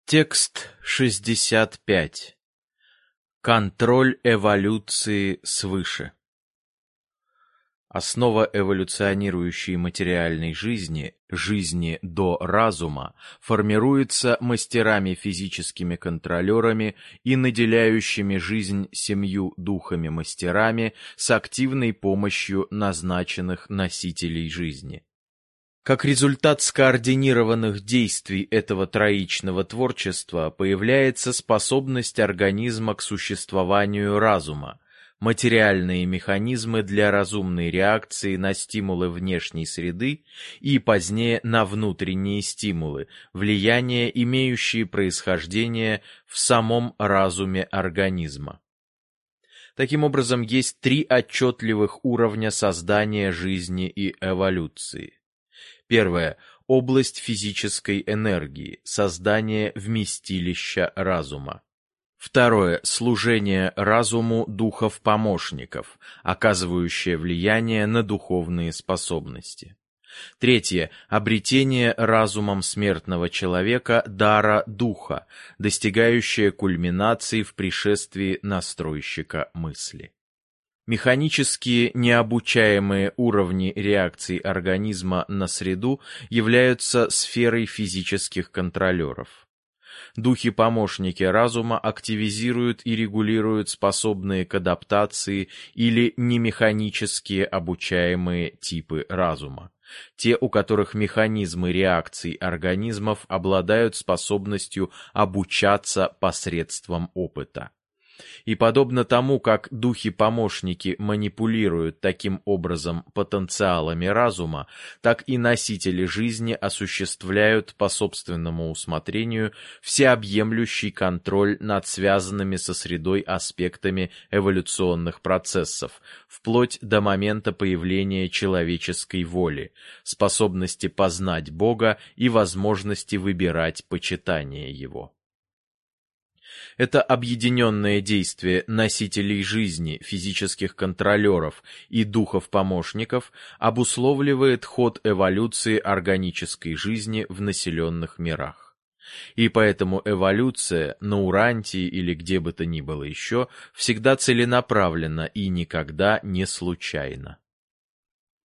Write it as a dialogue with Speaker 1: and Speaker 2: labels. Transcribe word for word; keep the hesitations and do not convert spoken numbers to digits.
Speaker 1: Текст шестьдесят пять. Контроль эволюции свыше. Основа эволюционирующей материальной жизни, жизни до разума, формируется мастерами-физическими-контролерами и наделяющими жизнь семью духами-мастерами с активной помощью назначенных носителей жизни. Как результат скоординированных действий этого троичного творчества появляется способность организма к существованию разума, материальные механизмы для разумной реакции на стимулы внешней среды и позднее на внутренние стимулы, влияние, имеющие происхождение в самом разуме организма. Таким образом, есть три отчетливых уровня создания жизни и эволюции. Первое. Область физической энергии, создание вместилища разума. Второе. Служение разуму духов-помощников, оказывающее влияние на духовные способности. Третье. Обретение разумом смертного человека дара духа, достигающее кульминации в пришествии настройщика мысли. Механические необучаемые уровни реакций организма на среду являются сферой физических контролеров. Духи-помощники разума активизируют и регулируют способные к адаптации или немеханические обучаемые типы разума, те, у которых механизмы реакций организмов обладают способностью обучаться посредством опыта. И подобно тому, как духи-помощники манипулируют таким образом потенциалами разума, так и носители жизни осуществляют по собственному усмотрению всеобъемлющий контроль над связанными со средой аспектами эволюционных процессов, вплоть до момента появления человеческой воли, способности познать Бога и возможности выбирать почитание Его. Это объединенное действие носителей жизни, физических контролеров и духов-помощников обусловливает ход эволюции органической жизни в населенных мирах. И поэтому эволюция на Урантии или где бы то ни было еще всегда целенаправленна и никогда не случайна.